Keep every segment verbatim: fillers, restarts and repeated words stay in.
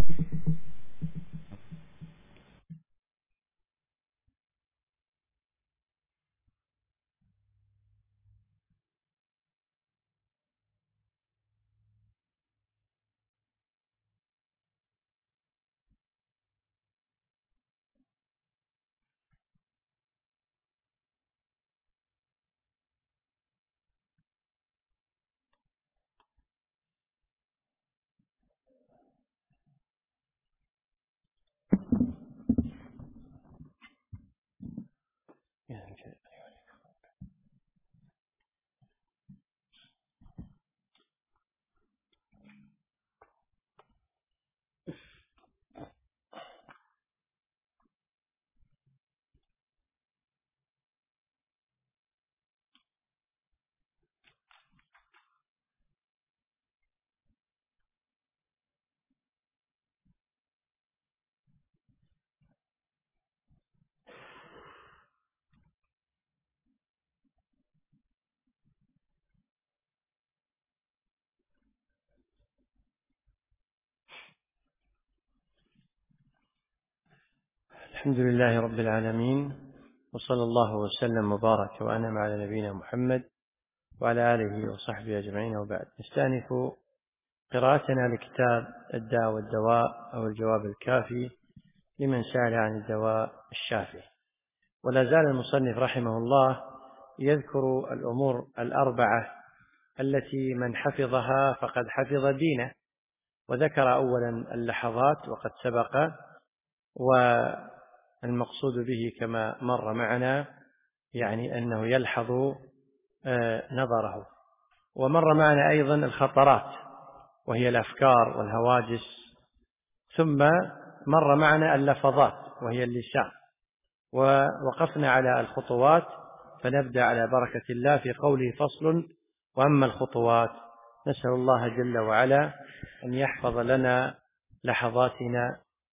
الحمد لله رب العالمين، وصلى الله وسلم وبارك وأنعم على نبينا محمد وعلى آله وصحبه أجمعين، وبعد. نستأنف قراءتنا لكتاب الداء والدواء أو الجواب الكافي لمن سأل عن الدواء الشافي. ولا زال المصنف رحمه الله يذكر الأمور الأربعة التي من حفظها فقد حفظ دينه، وذكر أولا اللحظات وقد سبق، والمقصود به كما مر معنا يعني أنه يلحظ نظره. ومر معنا أيضا الخطرات وهي الأفكار والهواجس، ثم مر معنا اللفظات وهي اللسان، ووقفنا على الخطوات. فنبدأ على بركة الله في قوله فصل: وأما الخطوات. نسأل الله جل وعلا أن يحفظ لنا لحظاتنا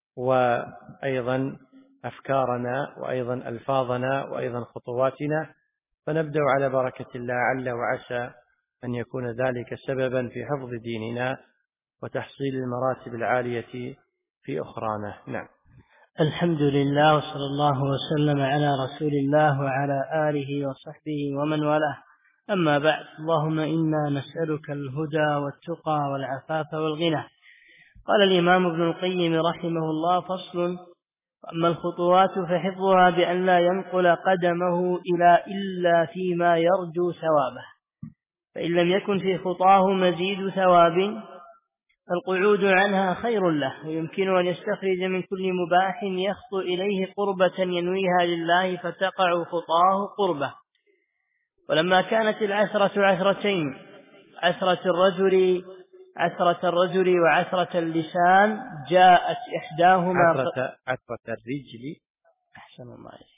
وأيضا أفكارنا وأيضا ألفاظنا وأيضا خطواتنا. فنبدأ على بركة الله، عل وعسى أن يكون ذلك سببا في حفظ ديننا وتحصيل المراتب العالية في أخرانا. نعم. الحمد لله، وصلى الله وسلم على رسول الله وعلى آله وصحبه ومن والاه. أما بعد، اللهم إنا نسألك الهدى والتقى والعفاف والغنى. قال الإمام ابن القيم رحمه الله: فصل: أما الخطوات فحفظها بأن لا ينقل قدمه إلى إلا فيما يرجو ثوابه، فإن لم يكن في خطاه مزيد ثواب فالقعود عنها خير له، ويمكن أن يستخرج من كل مباح يخطو إليه قربة ينويها لله فتقع خطاه قربة. ولما كانت العثرة عثرتين، عثرة الرجل عثرة الرجل وعثرة اللسان، جاءت إحداهما عثرة, عثرة الرجل أحسن الله عليك.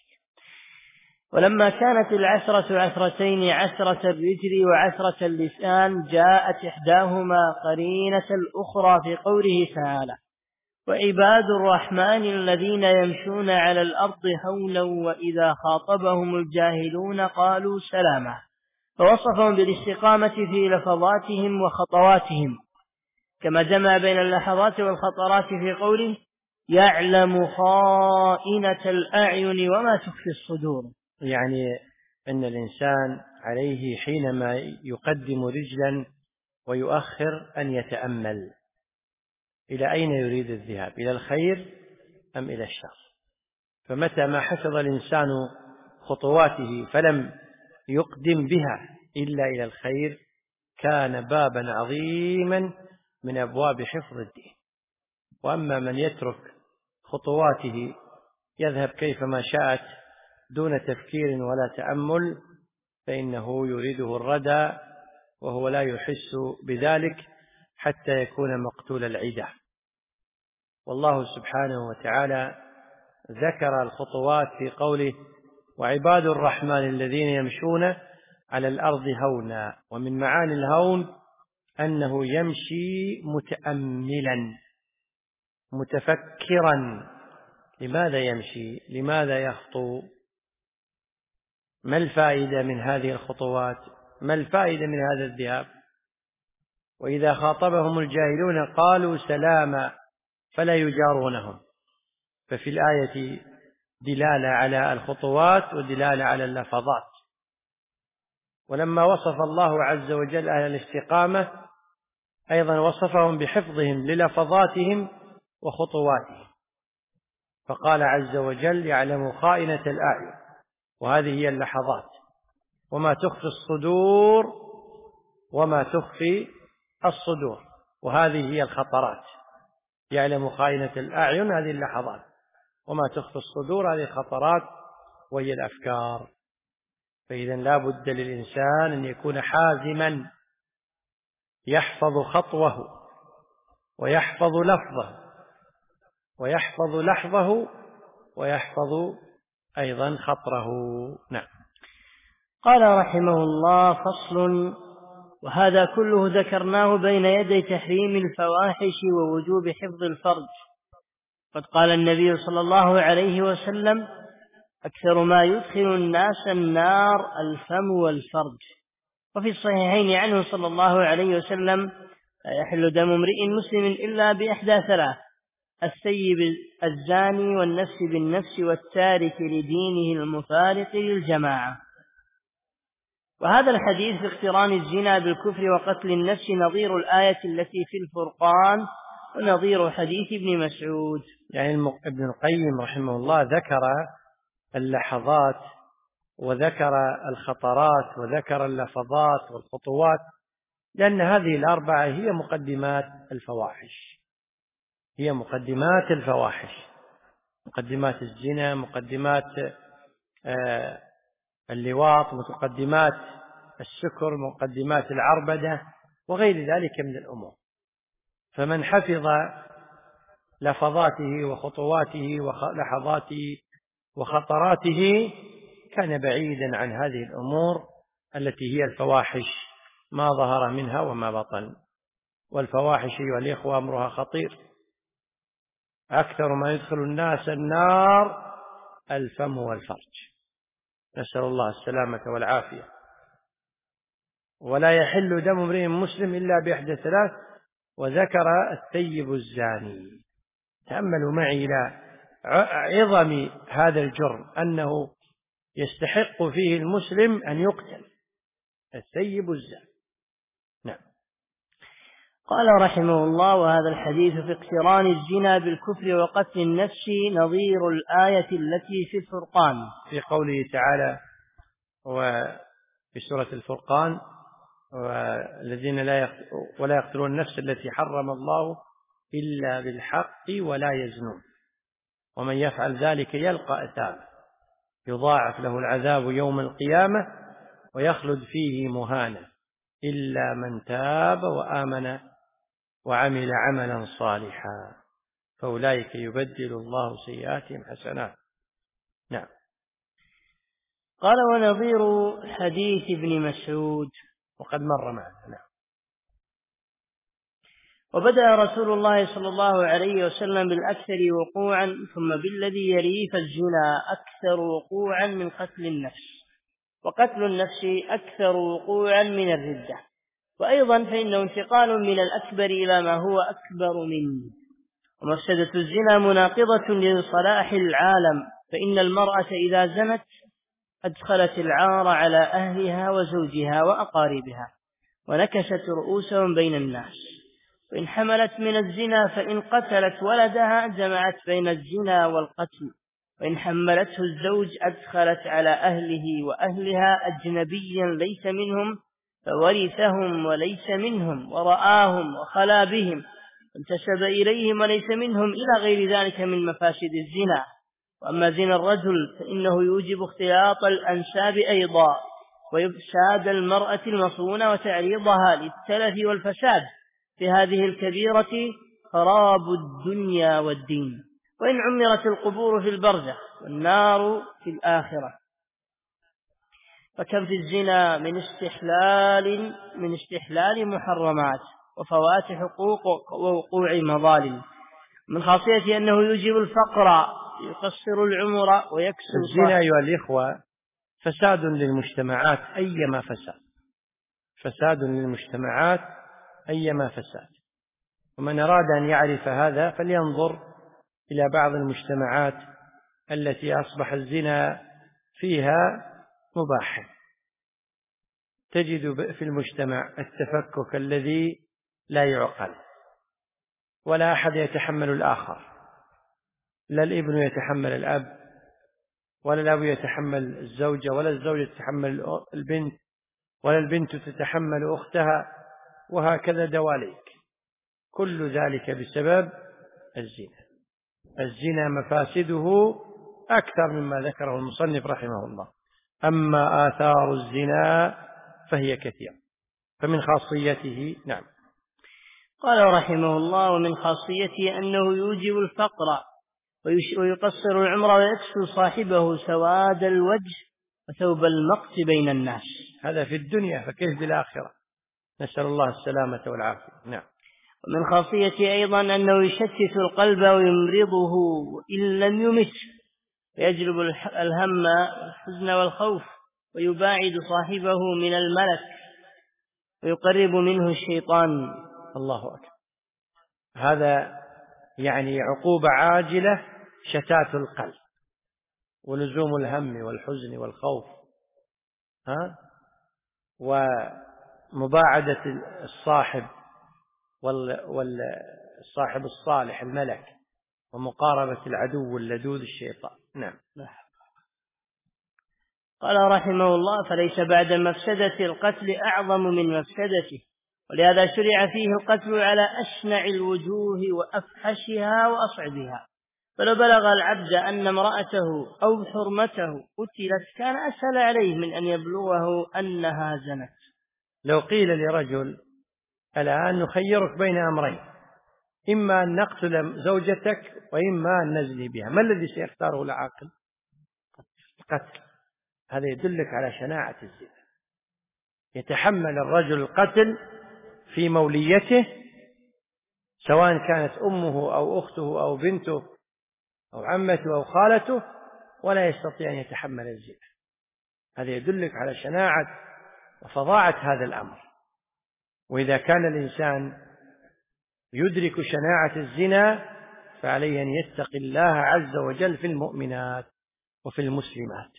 ولما كانت العثرة عثرتين، عثرة الرجل وعثرة اللسان، جاءت إحداهما قرينة الأخرى في قوله تعالى: وعباد الرحمن الذين يمشون على الأرض هونا وإذا خاطبهم الجاهلون قالوا سلاما، فوصفهم بالاستقامة في لفظاتهم وخطواتهم، كما جمع بين اللحظات والخطرات في قوله: يعلم خائنة الأعين وما تخفي الصدور. يعني أن الإنسان عليه حينما يقدم رجلا ويؤخر أن يتأمل إلى أين يريد الذهاب، إلى الخير أم إلى الشر. فمتى ما حفظ الإنسان خطواته فلم يقدم بها إلا إلى الخير، كان بابا عظيما من أبواب حفظ الدين. وأما من يترك خطواته يذهب كيفما شاءت دون تفكير ولا تأمل، فإنه يريده الردى وهو لا يحس بذلك حتى يكون مقتول العدة. والله سبحانه وتعالى ذكر الخطوات في قوله: وعباد الرحمن الذين يمشون على الأرض هونا. ومن معاني الهون أنه يمشي متأملا متفكرا. لماذا يمشي؟ لماذا يخطو؟ ما الفائدة من هذه الخطوات؟ ما الفائدة من هذا الذهاب؟ وإذا خاطبهم الجاهلون قالوا سلاما، فلا يجارونهم. ففي الآية دلالة على الخطوات ودلالة على اللفظات. ولما وصف الله عز وجل أهل الاستقامة أيضا وصفهم بحفظهم للفظاتهم وخطواتهم، فقال عز وجل: يعلم خائنة الأعين، وهذه هي اللحظات، وما تخفي الصدور وما تخفي الصدور، وهذه هي الخطرات. يعلم خائنة الأعين هذه اللحظات، وما تخفي الصدور هذه الخطرات وهي الأفكار. فإذا لا بد للإنسان أن يكون حازما، يحفظ خطوه ويحفظ لفظه ويحفظ لحظه ويحفظ أيضا خطره. نعم. قال رحمه الله: فصل. وهذا كله ذكرناه بين يدي تحريم الفواحش ووجوب حفظ الفرج. قد قال النبي صلى الله عليه وسلم: أكثر ما يدخل الناس النار الفم والفرج. وفي الصحيحين عنه صلى الله عليه وسلم: لا يحل دم امرئ مسلم إلا بإحدى ثلاث: الثيب الزاني، والنفس بالنفس، والتارك لدينه المفارق للجماعة. وهذا الحديث في اقتران الزنا بالكفر وقتل النفس نظير الآية التي في الفرقان ونظير حديث ابن مسعود. يعني ابن القيم رحمه الله ذكر اللحظات وذكر الخطرات وذكر اللفظات والخطوات، لأن هذه الأربعة هي مقدمات الفواحش، هي مقدمات الفواحش، مقدمات الزنا، مقدمات آه اللواط، مقدمات السكر، مقدمات العربدة، وغير ذلك من الأمور. فمن حفظ لفظاته وخطواته ولحظاته وخطراته كان بعيدا عن هذه الأمور التي هي الفواحش، ما ظهر منها وما بطن. والفواحش أيها الإخوة أمرها خطير. أكثر ما يدخل الناس النار الفم والفرج، نسأل الله السلامة والعافية. ولا يحل دم امرئ مسلم إلا بإحدى ثلاث، وذكر الثيب الزاني. تأملوا معي إلى عظم هذا الجرم، أنه يستحق فيه المسلم أن يقتل، الثيب الزاني. نعم. قال رحمه الله: وهذا الحديث في اقتران الزنا بالكفر وقتل النفس نظير الآية التي في الفرقان، في قوله تعالى وفي سورة الفرقان: والذين لا ولا يقتلون النفس التي حرم الله إلا بالحق ولا يزنون، ومن يفعل ذلك يلقى أثاما، يضاعف له العذاب يوم القيامة ويخلد فيه مهانا، إلا من تاب وآمن وعمل عملا صالحا فأولئك يبدل الله سيئاتهم حسنات. نعم. قال: ونظير حديث ابن مسعود، وقد مر معنا. نعم. وبدأ رسول الله صلى الله عليه وسلم بالأكثر وقوعا ثم بالذي يليه، فالزنا أكثر وقوعا من قتل النفس، وقتل النفس أكثر وقوعا من الردة. وأيضا فإنه انتقال من الأكبر إلى ما هو أكبر منه. ومفسدة الزنا مناقضة لصلاح العالم، فإن المرأة إذا زنت أدخلت العار على أهلها وزوجها وأقاربها، ونكست رؤوسهم بين الناس. وإن حملت من الزنا فإن قتلت ولدها جمعت بين الزنا والقتل. وإن حملته الزوج أدخلت على أهله وأهلها أجنبيا ليس منهم فورثهم وليس منهم، ورآهم وخلا بهم انتسب إليهم وليس منهم، إلى غير ذلك من مفاسد الزنا. وأما زنا الرجل فإنه يوجب اختلاط الأنساب أيضا، وإفساد المرأة المصونة وتعريضها للتلف والفساد. في هذه الكبيرة خراب الدنيا والدين. وإن عمرت القبور في البرزخ والنار في الآخرة. فكم في الزنا من استحلال من استحلال محرمات وفوات حقوق ووقوع مظالم، من خاصية أنه يوجب الفقر، يقصر العمر ويكسر. الزنا أيها الإخوة فساد للمجتمعات أيما فساد، فساد للمجتمعات أيما فساد. ومن أراد أن يعرف هذا فلينظر إلى بعض المجتمعات التي أصبح الزنا فيها مباحا، تجد في المجتمع التفكك الذي لا يعقل، ولا أحد يتحمل الآخر، لا الابن يتحمل الأب، ولا الأب يتحمل الزوجة، ولا الزوجة تتحمل البنت، ولا البنت تتحمل أختها، وهكذا دواليك. كل ذلك بسبب الزنا. الزنا مفاسده أكثر مما ذكره المصنف رحمه الله. أما آثار الزنا فهي كثيرة. فمن خاصيته نعم. قال رحمه الله: ومن خاصيته أنه يوجب الفقر ويقصر العمر ويكسو صاحبه سواد الوجه وثوب المقت بين الناس. هذا في الدنيا، فكيف بالآخرة؟ نسأل الله السلامة والعافية. نعم. ومن خاصيته أيضا أنه يشتت القلب ويمرضه إن لم يمت، ويجلب الهم والحزن والخوف، ويباعد صاحبه من الملك، ويقرب منه الشيطان. الله أكبر. هذا يعني عقوبة عاجلة، شتات القلب ولزوم الهم والحزن والخوف، ها ومباعدة الصاحب والصاحب الصالح الملك، ومقاربة العدو اللدود الشيطان. نعم. قال رحمه الله: فليس بعد مفسدة القتل أعظم من مفسدته، ولهذا شرع فيه القتل على أشنع الوجوه وأفحشها وأصعبها. فلو بلغ العبد أن امرأته أو حرمته قتلت كان أسهل عليه من أن يبلغه أنها زنت. لو قيل لرجل الآن نخيرك بين أمرين، إما أن نقتل زوجتك وإما أن نزني بها، ما الذي سيختاره العاقل؟ القتل. هذا يدلك على شناعة الزنا. يتحمل الرجل القتل في موليته، سواء كانت أمه أو أخته أو بنته أو عمته أو خالته، ولا يستطيع أن يتحمل الزنا. هذا يدلك على شناعة وفظاعة هذا الأمر. وإذا كان الإنسان يدرك شناعة الزنا فعليه أن يتقي الله عز وجل في المؤمنات وفي المسلمات،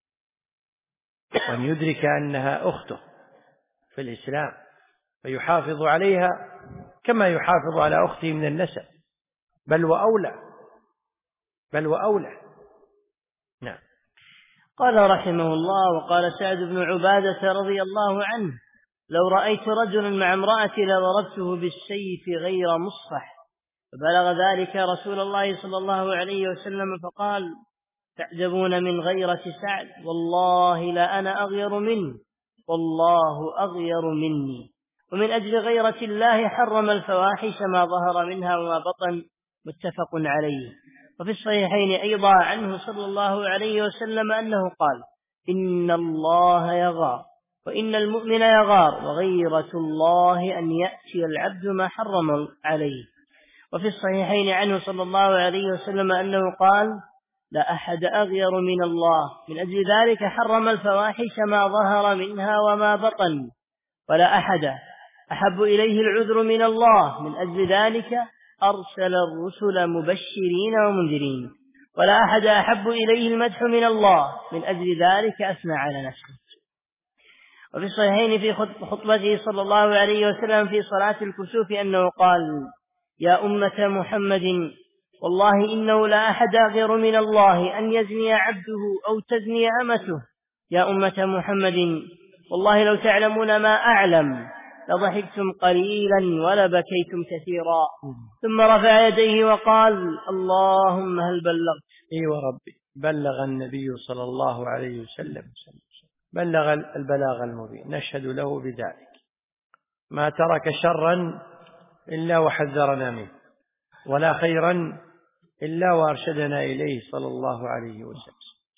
وأن يدرك أنها أخته في الإسلام فيحافظ عليها كما يحافظ على أخته من النسب، بل وأولى بل وأولى. نعم. قال رحمه الله: وقال سعد بن عبادة رضي الله عنه: لو رأيت رجلا مع امرأتي لضربته بالسيف غير مصفح. فبلغ ذلك رسول الله صلى الله عليه وسلم فقال: تعجبون من غيرة سعد، والله لا أنا أغير منه، والله أغير مني. ومن أجل غيرة الله حرم الفواحش ما ظهر منها وما بطن، متفق عليه. وفي الصحيحين أيضا عنه صلى الله عليه وسلم أنه قال: إن الله يغار، وإن المؤمن يغار، وغيرة الله أن يأتي العبد ما حرم عليه. وفي الصحيحين عنه صلى الله عليه وسلم أنه قال: لا أحد أغير من الله، من أجل ذلك حرم الفواحش ما ظهر منها وما بطن. ولا أحد أحب إليه العذر من الله، من أجل ذلك أرسل الرسل مبشرين ومنذرين. ولا أحد أحب إليه المدح من الله، من أجل ذلك أثنى على نفسه. وفي الصحيحين في خطبته صلى الله عليه وسلم في صلاة الكسوف أنه قال: يا أمة محمد، والله إنه لا أحد أغير من الله أن يزني عبده أو تزني أمته. يا أمة محمد، والله لو تعلمون ما أعلم لضحكتم قليلا ولبكيتم كثيرا. ثم رفع يديه وقال: اللهم هل بلغت؟ إي وربي، بلغ النبي صلى الله عليه وسلم، بلغ البلاغ المبين، نشهد له بذلك. ما ترك شرا إلا وحذرنا منه، ولا خيرا إلا وأرشدنا إليه صلى الله عليه وسلم.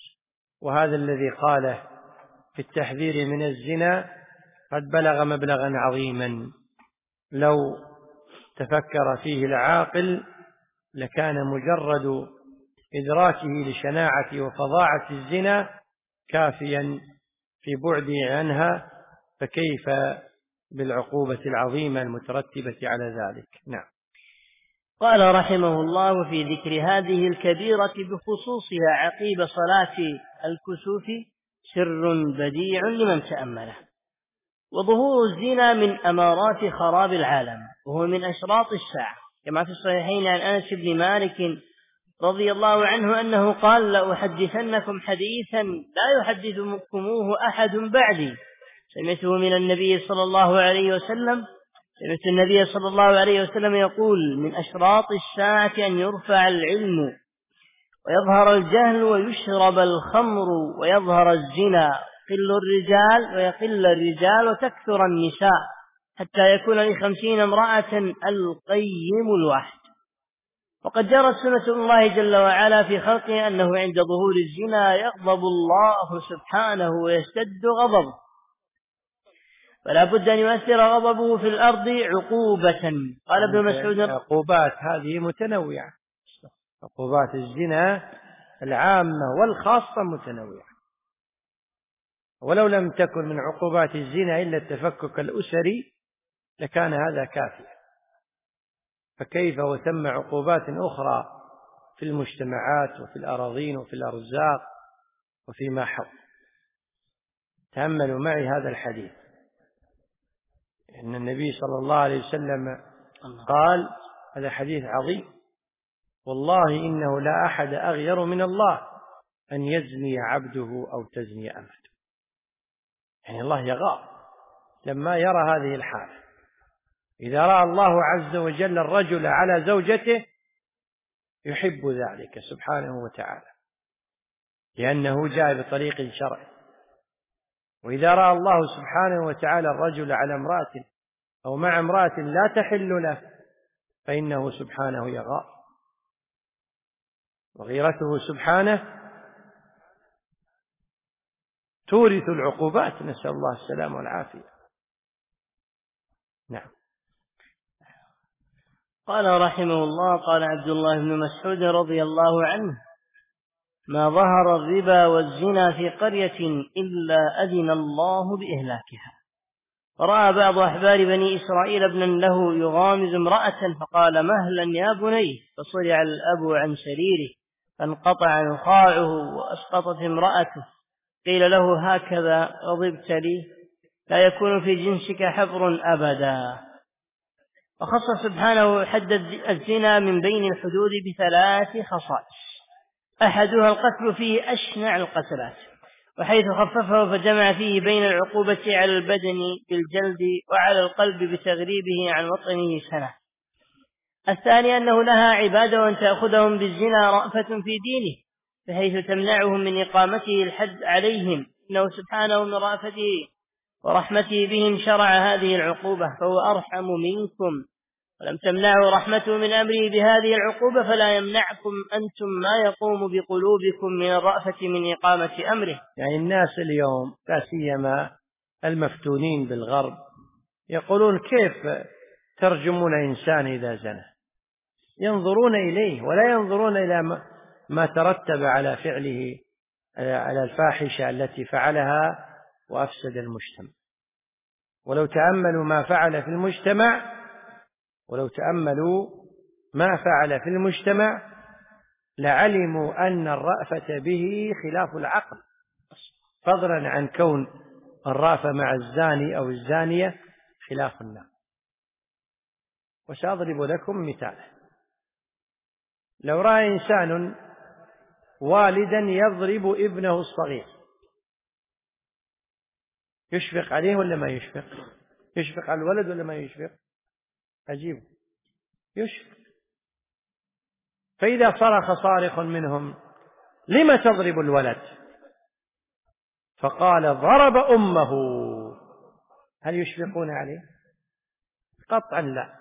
وهذا الذي قاله في التحذير من الزنا قد بلغ مبلغا عظيما، لو تفكر فيه العاقل لكان مجرد إدراكه لشناعة وفظاعة الزنا كافيا في بعده عنها، فكيف بالعقوبة العظيمة المترتبة على ذلك. نعم. قال رحمه الله في ذكر هذه الكبيرة بخصوصها عقيب صلاة الكسوف سر بديع لمن تأمله. وظهور الزنا من أمارات خراب العالم، وهو من أشراط الساعة، كما في الصحيحين عن أنس بن مالك رضي الله عنه أنه قال: لأحدثنكم حديثا لا يحدثكموه أحد بعدي، سمعته من النبي صلى الله عليه وسلم سمعت النبي صلى الله عليه وسلم يقول: من أشراط الساعة أن يرفع العلم ويظهر الجهل ويشرب الخمر ويظهر الزنا، يقل الرجال ويقل الرجال وتكثر النساء، حتى يكون لخمسين امرأة القيم الواحد. وقد جرت سنة الله جل وعلا في خلقه أنه عند ظهور الزنا يغضب الله سبحانه ويشتد غضبه، فلا بد أن يؤثر غضبه في الأرض عقوبة. قال ابن مسعود: عقوبات هذه متنوعة، عقوبات الزنا العامة والخاصة متنوعة، ولو لم تكن من عقوبات الزنا إلا التفكك الأسري لكان هذا كافيا، فكيف وثم عقوبات أخرى في المجتمعات وفي الأراضين وفي الأرزاق وفيما حول. تأملوا معي هذا الحديث، إن النبي صلى الله عليه وسلم قال: هذا حديث عظيم، والله إنه لا أحد أغير من الله أن يزني عبده أو تزني أمته. يعني الله يغار لما يرى هذه الحالة. إذا رأى الله عز وجل الرجل على زوجته يحب ذلك سبحانه وتعالى، لأنه جاء بطريق شرعي. وإذا رأى الله سبحانه وتعالى الرجل على امرأة أو مع امرأة لا تحل له فإنه سبحانه يغار، وغيرته سبحانه تورث العقوبات، نسأل الله السلامة والعافية. نعم. قال رحمه الله: قال عبد الله بن مسعود رضي الله عنه: ما ظهر الربا والزنا في قرية إلا أذن الله بإهلاكها. ورأى بعض أحبار بني إسرائيل ابنا له يغامز امرأة، فقال: مهلا يا بني، فصرع الأب عن سريره فانقطع نخاعه وأسقطت امرأته. قيل له: هكذا غضبت لي؟ لا يكون في جنسك حبر أبدا. وخص سبحانه حد الزنا من بين الحدود بثلاث خصائص: أحدها القتل فيه أشنع القتلات، وحيث خففه فجمع فيه بين العقوبة على البدن بالجلد وعلى القلب بتغريبه عن وطنه سنة. الثاني أنه لها عبادة وأن تأخذهم بالزنا رأفة في دينه، بحيث تمنعهم من إقامته الحد عليهم، إنه سبحانه من رأفته ورحمته بهم شرع هذه العقوبة، فهو أرحم منكم، ولم تمنعوا رحمته من أمره بهذه العقوبة فلا يمنعكم أنتم ما يقوم بقلوبكم من الرأفة من إقامة أمره. يعني الناس اليوم لا سيما المفتونين بالغرب يقولون: كيف ترجمون إنسان إذا زنى؟ ينظرون إليه ولا ينظرون إلى ما ترتب على فعله، على الفاحشة التي فعلها وأفسد المجتمع. ولو تأملوا ما فعل في المجتمع ولو تأملوا ما فعل في المجتمع لعلموا أن الرأفة به خلاف العقل، فضلا عن كون الرأفة مع الزاني أو الزانية خلاف النقل. وسأضرب لكم مثالا: لو رأى إنسان والدا يضرب ابنه الصغير يشفق عليه ولا ما يشفق؟ يشفق على الولد ولا ما يشفق؟ عجيب، يشفق. فإذا صرخ صارخ منهم: لم تضرب الولد؟ فقال: ضرب أمه، هل يشفقون عليه؟ قطعا لا.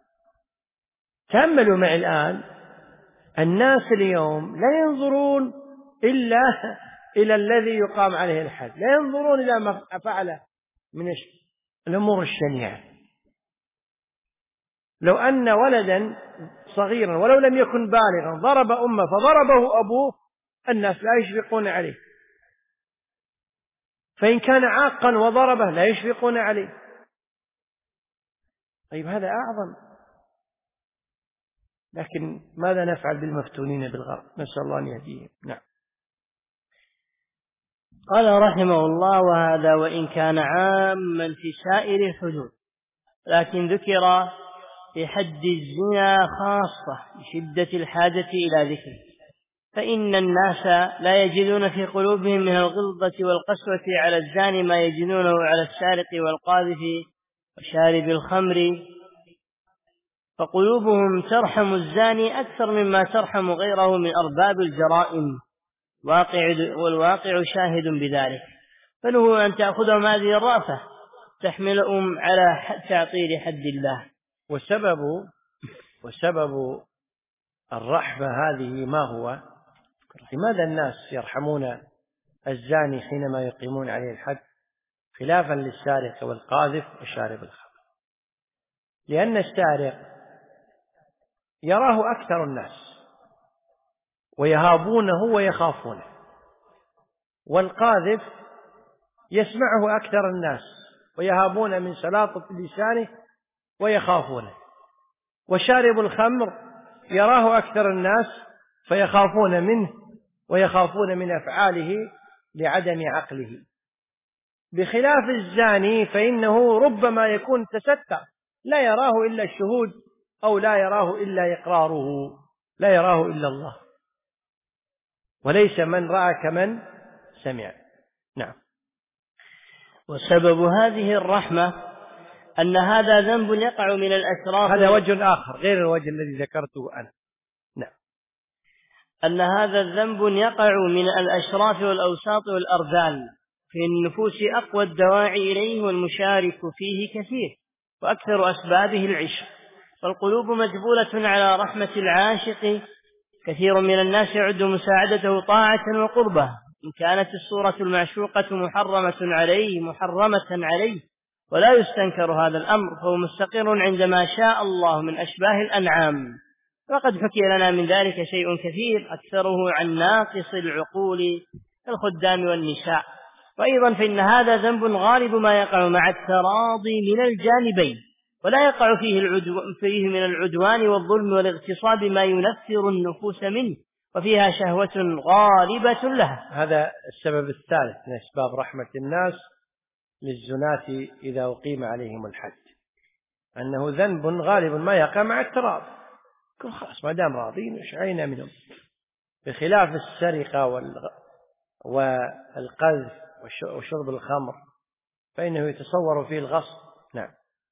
تأملوا معي الآن، الناس اليوم لا ينظرون إلا إلى الذي يقام عليه الحد، لا ينظرون إلى ما فعله من الأمور الشنيعة. لو أن ولدا صغيرا ولو لم يكن بالغا ضرب أمه فضربه أبوه الناس لا يشفقون عليه، فإن كان عاقا وضربه لا يشفقون عليه. طيب هذا أعظم، لكن ماذا نفعل بالمفتونين بالغرب؟ نسأل الله أن يهديهم. نعم. قال رحمه الله: وهذا وإن كان عاما في سائر الحدود، لكن ذكر في حد الزنا خاصة لشدة الحاجة إلى ذكره، فإن الناس لا يجدون في قلوبهم من الغلظة والقسوة على الزاني ما يجدونه على السارق والقاذف وشارب الخمر، فقلوبهم ترحم الزاني أكثر مما ترحم غيره من أرباب الجرائم، والواقع شاهد بذلك، فله أن تأخذهم هذه الرأفة تحملهم على تعطيل حد الله. وسبب وسبب الرحمة هذه ما هو؟ لماذا الناس يرحمون الزاني حينما يقيمون عليه الحد خلافا للسارق والقاذف وشارب الخمر؟ لأن السارق يراه أكثر الناس ويهابونه ويخافونه، والقاذف يسمعه أكثر الناس ويهابون من سلاطة لسانه ويخافونه، وشارب الخمر يراه أكثر الناس فيخافون منه ويخافون من أفعاله لعدم عقله، بخلاف الزاني فإنه ربما يكون تستر، لا يراه إلا الشهود أو لا يراه إلا إقراره، لا يراه إلا الله، وليس من رأى كمن سمع. نعم. وسبب هذه الرحمة أن هذا ذنب يقع من الأشراف، هذا وجه آخر غير الوجه الذي ذكرته أنا. نعم. أن هذا الذنب يقع من الأشراف والأوساط والأرذال في النفوس أقوى الدواعي إليه، والمشارك فيه كثير، وأكثر أسبابه العشق، والقلوب مجبولة على رحمة العاشق. كثير من الناس يعد مساعدته طاعة وقربة، إن كانت الصورة المعشوقة محرمة عليه محرمة عليه ولا يستنكر هذا الأمر، فهو مستقر عندما شاء الله من أشباه الأنعام، وقد حكي لنا من ذلك شيء كثير أكثره عن ناقص العقول الخدام والنساء. وأيضا فإن هذا ذنب غالب ما يقع مع التراضي من الجانبين، ولا يقع فيه, العدو فيه من العدوان والظلم والاغتصاب ما ينفر النفوس منه، وفيها شهوة غالبة لها. هذا السبب الثالث من أسباب رحمة الناس للزناة إذا أقيم عليهم الحد، أنه ذنب غالب ما يقع مع التراضي، كل خلاص ما دام راضين وشعينا منهم، بخلاف السرقة والقذف وشرب الخمر فإنه يتصور فيه الغصب. نعم.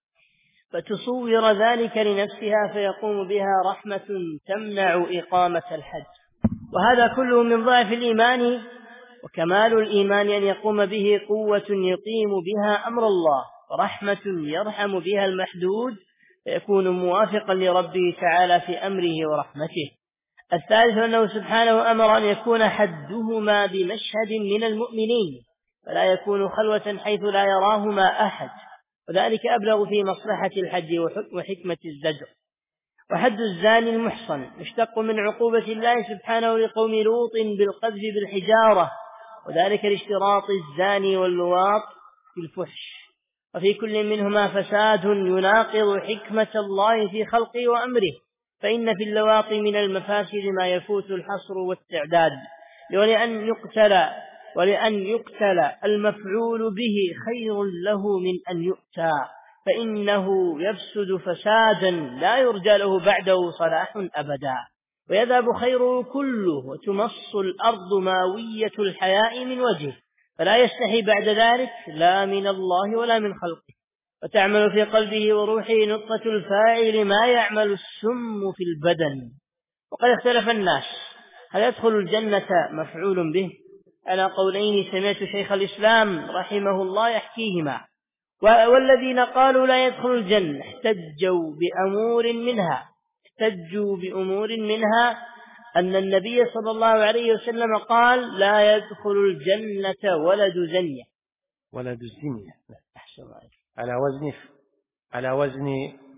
فتصور ذلك لنفسها فيقوم بها رحمة تمنع إقامة الحد، وهذا كله من ضعف الإيمان، وكمال الإيمان أن يقوم به قوة يقيم بها أمر الله، ورحمة يرحم بها المحدود فيكون موافقا لربه تعالى في أمره ورحمته. الثالث أنه سبحانه أمر أن يكون حدهما بمشهد من المؤمنين، فلا يكون خلوة حيث لا يراهما أحد، وذلك أبلغ في مصلحة الحد وحكمة الزجر. وحد الزاني المحصن مشتق من عقوبة الله سبحانه لقوم لوط بالقذف بالحجارة، وذلك لاشتراط الزاني واللواط في الفحش، وفي كل منهما فساد يناقض حكمة الله في خلقه وأمره، فإن في اللواط من المفاسد ما يفوت الحصر والتعداد، ولأن يقتل ولأن يقتل المفعول به خير له من أن يؤتى، فإنه يفسد فسادا لا يرجى له بعده صلاح أبدا، ويذهب خيره كله، وتمص الأرض ماوية الحياء من وجهه، فلا يستحي بعد ذلك لا من الله ولا من خلقه، وتعمل في قلبه وروحه نطفة الفاعل ما يعمل السم في البدن. وقد اختلف الناس هل يدخل الجنة مفعول به على قولين سمعت شيخ الإسلام رحمه الله يحكيهما، والذين قالوا لا يدخل الجنة احتجوا بأمور منها احتجوا بأمور منها أن النبي صلى الله عليه وسلم قال لا يدخل الجنة ولد زنية ولد زنية على وزن على وزن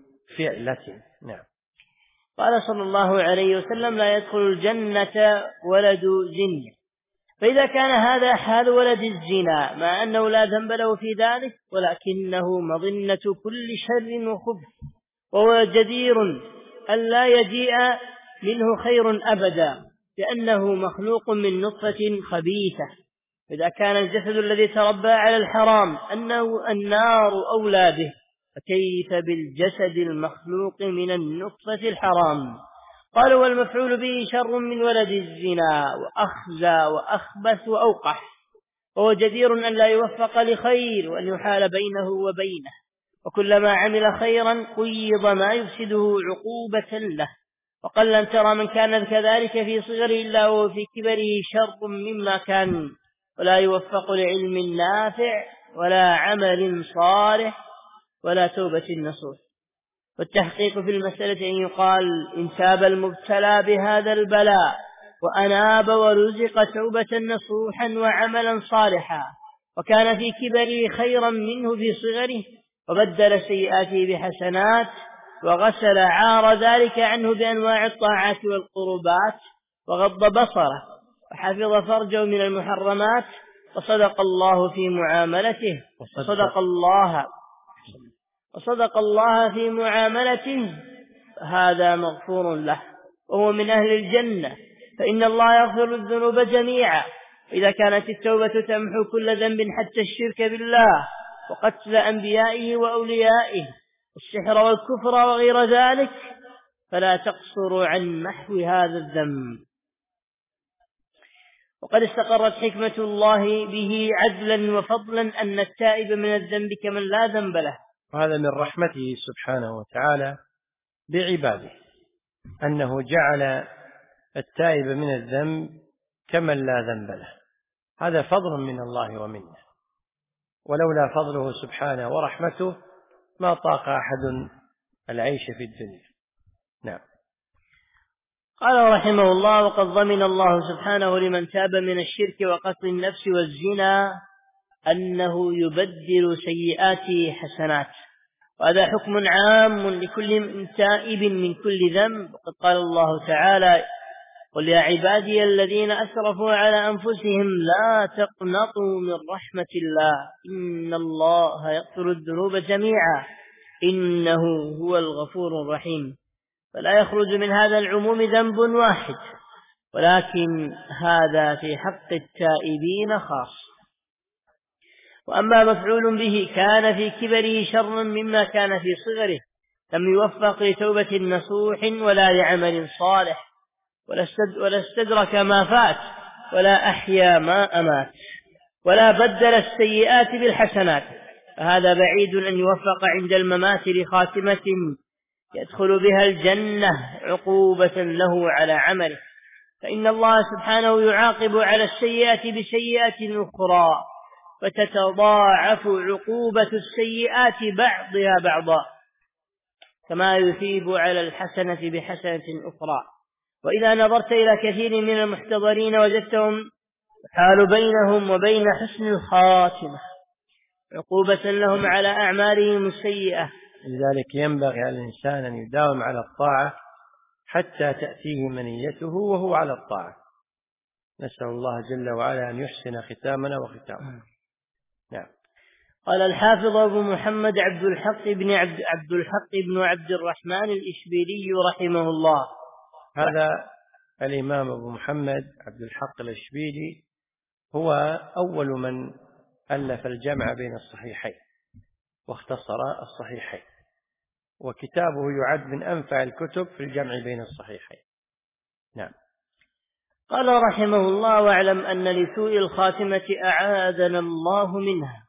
فعلة. نعم. قال صلى الله عليه وسلم لا يدخل الجنة ولد زنية. فإذا كان هذا حال ولد الزنا مع أنه لا ذنب له في ذلك، ولكنه مظنة كل شر وخبث، وهو جدير أن لا يجيء منه خير أبدا، لأنه مخلوق من نطفة خبيثة. إذا كان الجسد الذي تربى على الحرام أنه النار أولى به، فكيف بالجسد المخلوق من النطفة الحرام؟ قالوا والمفعول به شر من ولد الزنا وأخزى وأخبث وأوقح، وهو جدير أن لا يوفق لخير وأن يحال بينه وبينه، وكلما عمل خيرا قيض ما يفسده عقوبة له. وقل أن ترى من كان كذلك في صغره إلا وهو في كبره شر مما كان، ولا يوفق لعلم نافع ولا عمل صالح ولا توبة نصوح. والتحقيق في المسألة أن يقال إن تاب المبتلى بهذا البلاء وأناب ورزق توبة نصوحا وعملا صالحا، وكان في كبره خيرا منه في صغره، وبدل سيئاته بحسنات، وغسل عار ذلك عنه بأنواع الطاعات والقربات، وغض بصره، وحفظ فرجه من المحرمات، وصدق الله في معاملته وصدق الله وصدق الله في معاملته، هذا مغفور له وهو من أهل الجنة، فإن الله يغفر الذنوب جميعا. إذا كانت التوبة تمحو كل ذنب حتى الشرك بالله وقتل أنبيائه وأوليائه والسحر والكفر وغير ذلك، فلا تقصر عن محو هذا الذنب. وقد استقرت حكمة الله به عدلا وفضلا أن التائب من الذنب كمن لا ذنب له. وهذا من رحمته سبحانه وتعالى بعباده، أنه جعل التائب من الذنب كمن لا ذنب له. هذا فضل من الله ومنه، ولولا فضله سبحانه ورحمته ما طاق أحد العيش في الدنيا. نعم. قال رحمه الله: وقد ضمن الله سبحانه لمن تاب من الشرك وقتل النفس والزنا أنه يبدل سيئاته حسنات، وهذا حكم عام لكل تائب من كل ذنب. وقد قال الله تعالى: قل يا عبادي الذين أسرفوا على أنفسهم لا تقنطوا من رحمة الله إن الله يغفر الذنوب جميعا إنه هو الغفور الرحيم. فلا يخرج من هذا العموم ذنب واحد، ولكن هذا في حق التائبين خاص. وأما مفعول به كان في كبره شر مما كان في صغره، لم يوفق لتوبة نصوح ولا لعمل صالح، ولا استدرك ما فات ولا أحيا ما أمات، ولا بدل السيئات بالحسنات، فهذا بعيد أن يوفق عند الممات لخاتمة يدخل بها الجنة عقوبة له على عمله. فإن الله سبحانه يعاقب على السيئات بسيئات أخرى، فتتضاعف عقوبة السيئات بعضها بعضا، كما يثيب على الحسنة بحسنة أخرى. وإذا نظرت إلى كثير من المحتضرين وجدتهم حال بينهم وبين حسن الخاتمة عقوبة لهم على أعمالهم السيئة. لذلك ينبغي على الإنسان أن يداوم على الطاعة حتى تأتيه منيته وهو على الطاعة. نسأل الله جل وعلا أن يحسن ختامنا وختامنا. نعم. قال الحافظ أبو محمد عبد الحق بن عبد, عبد الحق بن عبد الرحمن الإشبيلي رحمه الله. هذا الإمام أبو محمد عبد الحق الإشبيلي هو أول من ألف الجمع بين الصحيحين واختصر الصحيحين، وكتابه يعد من أنفع الكتب في الجمع بين الصحيحين. نعم. قال رحمه الله: واعلم أن لسوء الخاتمة أعاذنا الله منها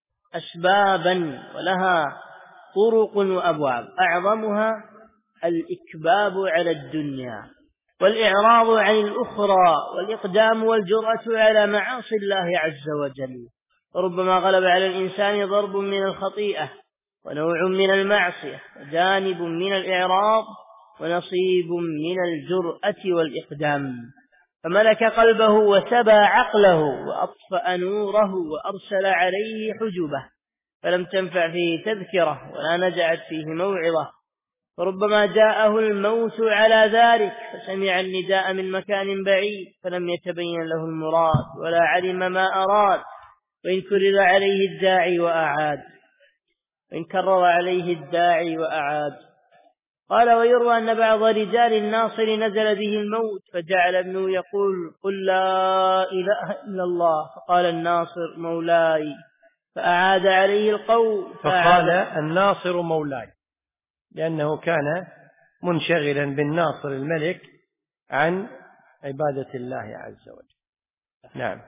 أسبابا ولها طرق وأبواب، أعظمها الإكباب على الدنيا والإعراض عن الأخرى والإقدام والجرأة على معاصي الله عز وجل. وربما غلب على الإنسان ضرب من الخطيئة ونوع من المعصية وجانب من الإعراض ونصيب من الجرأة والإقدام، فملك قلبه وسبى عقله وأطفأ نوره وأرسل عليه حجبه، فلم تنفع فيه تذكرة ولا نجعت فيه موعظة. فربما جاءه الموت على ذلك فسمع النداء من مكان بعيد فلم يتبين له المراد ولا علم ما أراد، وإن كرر عليه الداعي وأعاد وإن كرر عليه الداعي وأعاد قال ويروى أن بعض رجال الناصر نزل به الموت فجعل ابنه يقول قل لا إله إلا الله، فقال الناصر مولاي، فأعاد عليه القول فقال الناصر مولاي، لأنه كان منشغلا بالناصر الملك عن عبادة الله عز وجل. نعم.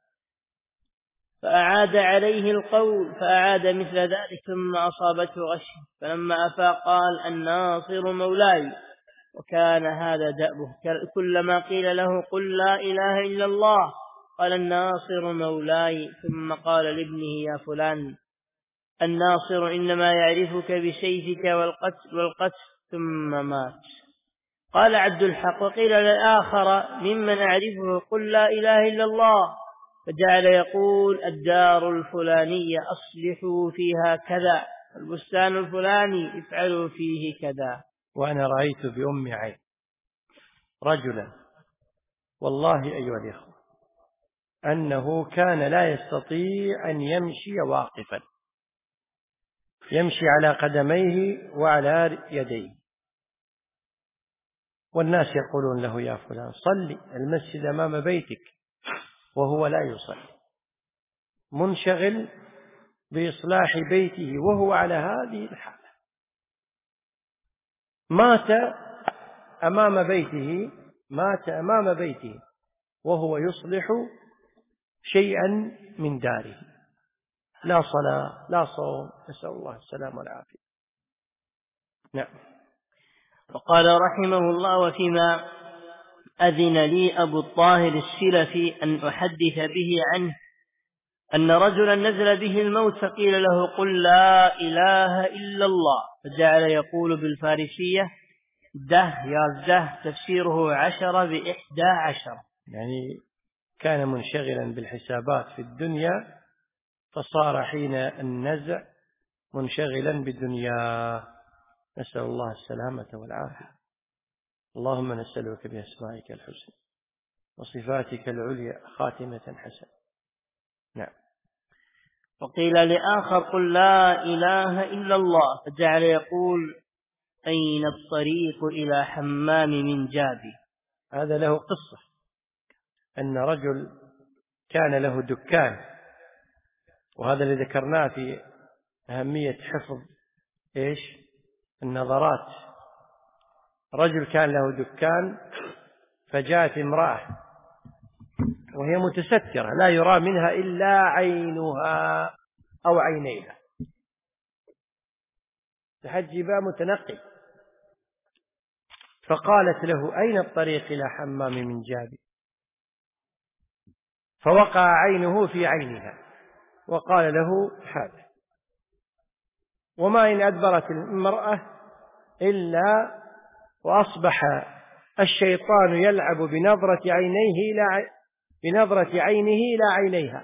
فأعاد عليه القول فأعاد مثل ذلك ثم أصابته غشية، فلما أفاق قال الناصر مولاي، وكان هذا دأبه، كلما قيل له قل لا إله إلا الله قال الناصر مولاي، ثم قال لابنه يا فلان الناصر إنما يعرفك بسيفك والقتل, والقتل ثم مات. قال عبد الحق وقيل للآخر ممن أعرفه قل لا إله إلا الله، فجعل يقول الدار الفلانية أصلحوا فيها كذا، البستان الفلاني افعلوا فيه كذا. وأنا رأيت بأم عين رجلا والله أيها الإخوة أنه كان لا يستطيع أن يمشي واقفا، يمشي على قدميه وعلى يديه، والناس يقولون له يا فلان صلي المسجد أمام بيتك، وهو لا يصلي، منشغل بإصلاح بيته وهو على هذه الحالة. مات أمام بيته مات أمام بيته وهو يصلح شيئا من داره، لا صلاة لا صوم، نسأل الله السلامة والعافية. نعم. وقال رحمه الله وفيما أذن لي أبو الطاهر السلفي أن أحدث به عنه أن رجلا نزل به الموت فقيل له قل لا إله إلا الله، فجعل يقول بالفارسية ده يا ده تفسيره عشر بإحدى عشر، يعني كان منشغلا بالحسابات في الدنيا فصار حين النزع منشغلا بالدنيا، نسأل الله السلامة والعافية. اللهم نسألك بأسمائك الحسنى وصفاتك العليا خاتمة حسنة. نعم. وقيل لآخر قل لا إله إلا الله، فجعل يقول أين الطريق إلى حمام من جابي. هذا له قصة، أن رجل كان له دكان، وهذا اللي ذكرناه في أهمية حفظ إيش النظرات. رجل كان له دكان فجاءت امرأة وهي متسترة لا يرى منها إلا عينها أو عينيها، تحجبا متنقي، فقالت له أين الطريق إلى حمام من جابي؟ فوقع عينه في عينها وقال له هذا، وما إن أدبرت المرأة إلا وأصبح الشيطان يلعب بنظرة عينيه إلى بنظرة عينه إلى عينيها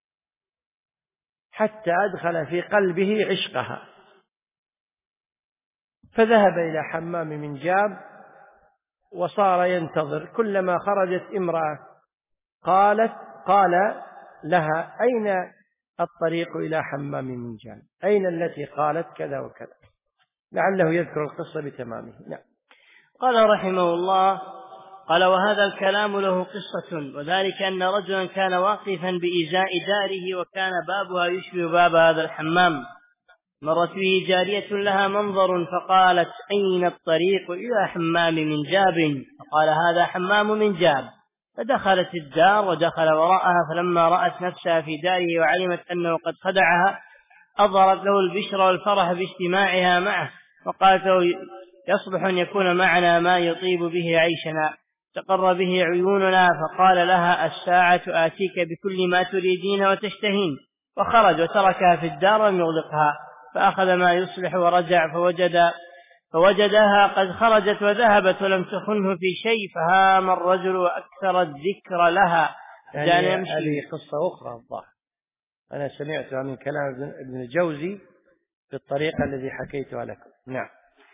حتى أدخل في قلبه عشقها، فذهب إلى حمام من جاب وصار ينتظر، كلما خرجت امرأة قالت قال لها أين الطريق إلى حمام من جاب؟ أين التي قالت كذا وكذا؟ لعله يذكر القصة بتمامه. نعم. قال رحمه الله قال وهذا الكلام له قصة، وذلك أن رجلا كان واقفا بإزاء داره وكان بابها يشبه باب هذا الحمام، مرت به جارية لها منظر فقالت أين الطريق إلى حمام من جاب؟ فقال هذا حمام من جاب، فدخلت الدار ودخل وراءها، فلما رأت نفسها في داره وعلمت أنه قد خدعها أظهرت له البشر والفرح باجتماعها معه، وقالت له يصلح أن يكون معنا ما يطيب به عيشنا تقر به عيوننا، فقال لها الساعة آتيك بكل ما تريدين وتشتهين، وخرج وتركها في الدار ولم يغلقها، فأخذ ما يصلح ورجع فوجد فوجدها قد خرجت وذهبت ولم تخنه في شيء، فهام الرجل وأكثر الذكر لها. يعني هذه قصة أخرى الظاهر أنا سمعتها من كلام ابن الجوزي بالطريقة الذي حكيتها لكم. نعم.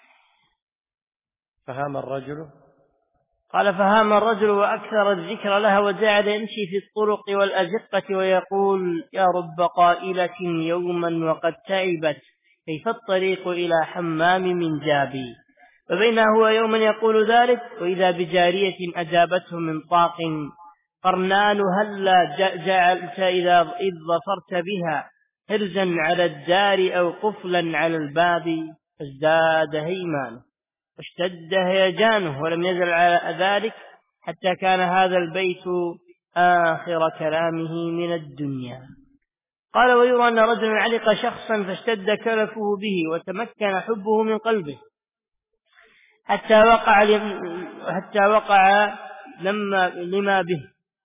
فهام الرجل قال فهام الرجل وأكثر الذكر لها وجعل يمشي في الطرق والأزقة ويقول يا رب قائلة يوما وقد تعبت كيف الطريق إلى حمام من جابي؟ فبينما هو يوما يقول ذلك وإذا بجارية أجابته من طاق: قرنان هلا جعلت إذا إذ ظفرت بها حرزا على الدار أو قفلا على الباب، فازداد هيمانه واشتد هيجانه ولم يزل على ذلك حتى كان هذا البيت آخر كلامه من الدنيا. قال: ويرى أن رجلا علق شخصا فاشتد كلفه به وتمكن حبه من قلبه حتى وقع حتى وقع لما لما به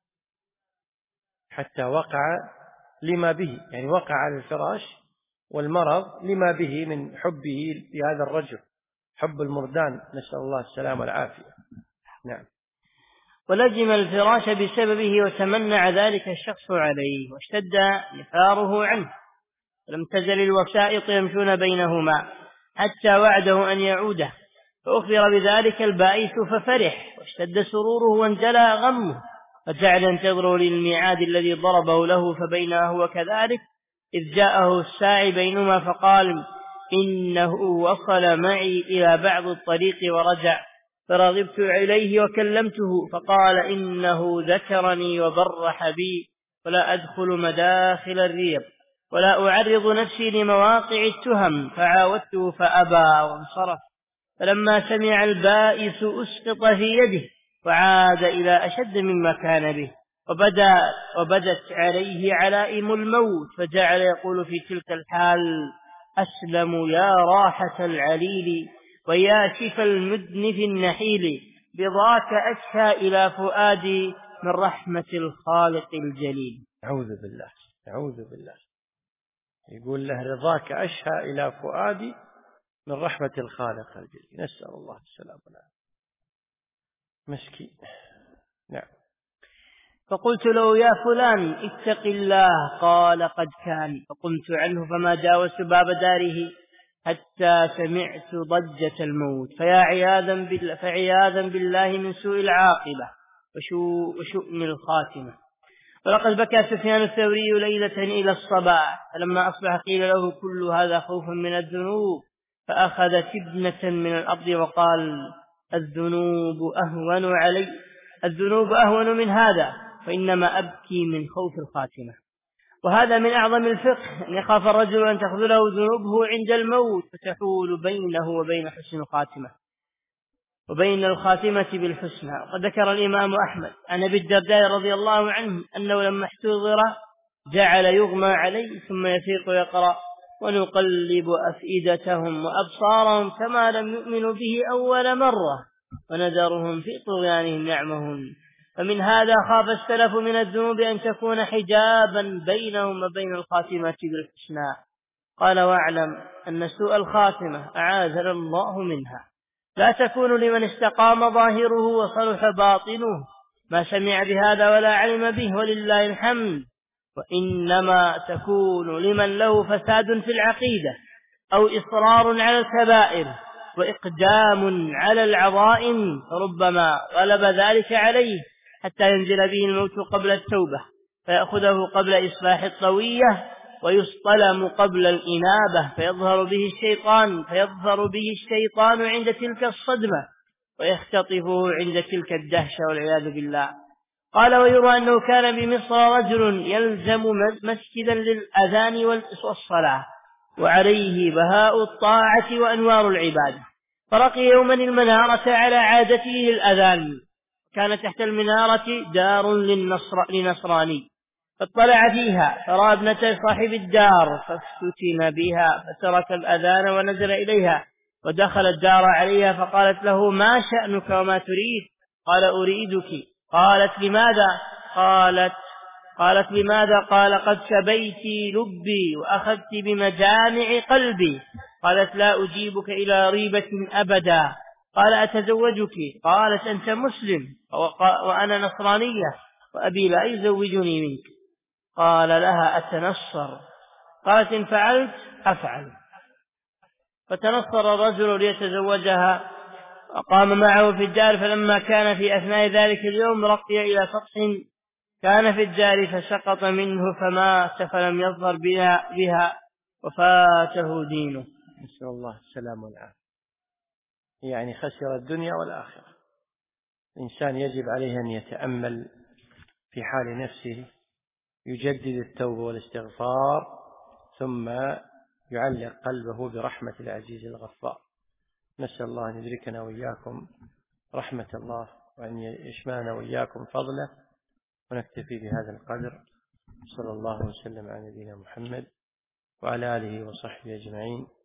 حتى وقع لما به، يعني وقع على الفراش والمرض لما به من حبه لهذا الرجل، حب المردان، نسأل الله السلامة والعافية. نعم. ولزم الفراش بسببه وتمنع ذلك الشخص عليه واشتد نفاره عنه، ولم تزل الوسائط يمشون بينهما حتى وعده أن يعوده، فأخبر بذلك البائس ففرح واشتد سروره وانجلى غمه، فجعل ينتظر للميعاد الذي ضربه له. فبينما هو كذلك إذ جاءه الساعي بينهما فقال: إنه وصل معي إلى بعض الطريق ورجع، فرغبت إليه وكلمته فقال: إنه ذكرني وبرح بي، ولا أدخل مداخل الريب ولا أعرض نفسي لمواقع التهم، فعاودته فأبى وانصرف. فلما سمع البائس أسقط في يده وعاد إلى أشد مما كان به، وبدا وبدت عليه علائم الموت، فجعل يقول في تلك الحال: أسلم يا راحة العليل ويا شفى المدنف النحيل، بضاك أشهى إلى فؤادي من رحمة الخالق الجليل. أعوذ بالله أعوذ بالله. يقول له: رضاك أشهى إلى فؤادي من رحمة الخالق الجليل. نسأل الله السلامة والعافية. مسكين. نعم. فقلت له: يا فلان اتق الله. قال: قد كان. فقمت عنه فما جاوزت باب داره حتى سمعت ضجة الموت، فيا عياذا بالله, فعياذا بالله من سوء العاقبة وشؤم الخاتمة. ولقد بكى سفيان الثوري ليلة إلى الصباح، فلما أصبح قيل له: كل هذا خوف من الذنوب، فأخذ تبنة من الأرض وقال: الذنوب أهون علي الذنوب أهون من هذا، فإنما أبكي من خوف الخاتمة. وهذا من أعظم الفقه، أن يخاف الرجل أن تخذله ذنوبه عند الموت فتحول بينه وبين حسن الخاتمة وبين الخاتمة بالحسنى. وقد ذكر الإمام أحمد عن أبي الدرداء رضي الله عنه أنه لما احتضر جعل يغمى عليه ثم يفيق ويقرأ: ونقلب أفئدتهم وأبصارهم كما لم يؤمنوا به أول مرة ونذرهم في طغيانهم يعمهون. فمن هذا خاف السلف من الذنوب أن تكون حجابا بينهم وبين الخاتمة بالحسنى. قال: واعلم أن سوء الخاتمة أعاذنا الله منها لا تكون لمن استقام ظاهره وصلح باطنه، ما سمع بهذا ولا علم به ولله الحمد، وإنما تكون لمن له فساد في العقيدة أو إصرار على الكبائر وإقدام على العظائم، فربما غلب ذلك عليه حتى ينزل به الموت قبل التوبة، فيأخذه قبل إصلاح الطوية ويصطلم قبل الإنابة، فيظهر به الشيطان فيظهر به الشيطان عند تلك الصدمة ويختطفه عند تلك الدهشة والعياذ بالله. قال: ويرى أنه كان بمصر رجل يلزم مسجدا للأذان والصلاة وعليه بهاء الطاعة وأنوار العبادة، فرقي يوما المنارة على عادته للأذان، كان تحت المنارة دار للنصر لنصراني، فاطلع فيها فرأى ابنة صاحب الدار فافتتن بها، فترك الأذان ونزل إليها ودخل الدار عليها، فقالت له: ما شأنك وما تريد؟ قال: أريدك. قالت: لماذا؟ قالت قالت لماذا؟ قال: قد سبيت لبي وأخذت بمجامع قلبي. قالت: لا أجيبك إلى ريبة أبدا. قال: أتزوجك؟ قالت: أنت مسلم وأنا نصرانية وأبي لا يزوجني منك. قال لها: أتنصر؟ قالت: إن فعلت أفعل. فتنصر الرجل ليتزوجها وقام معه في الدار، فلما كان في أثناء ذلك اليوم رقي إلى سطح كان في الدار فسقط منه فمات فلم يظهر بها, بها وفاته دينه. نسأل الله السلام والعافية. يعني خسر الدنيا والآخرة. الإنسان يجب عليه أن يتأمل في حال نفسه، يجدد التوبة والاستغفار، ثم يعلق قلبه برحمة العزيز الغفار. نسأل الله أن يدركنا وإياكم رحمة الله، وأن يشمعنا وإياكم فضله، ونكتفي بهذا القدر. صلى الله وسلم على نبينا محمد وعلى آله وصحبه أجمعين.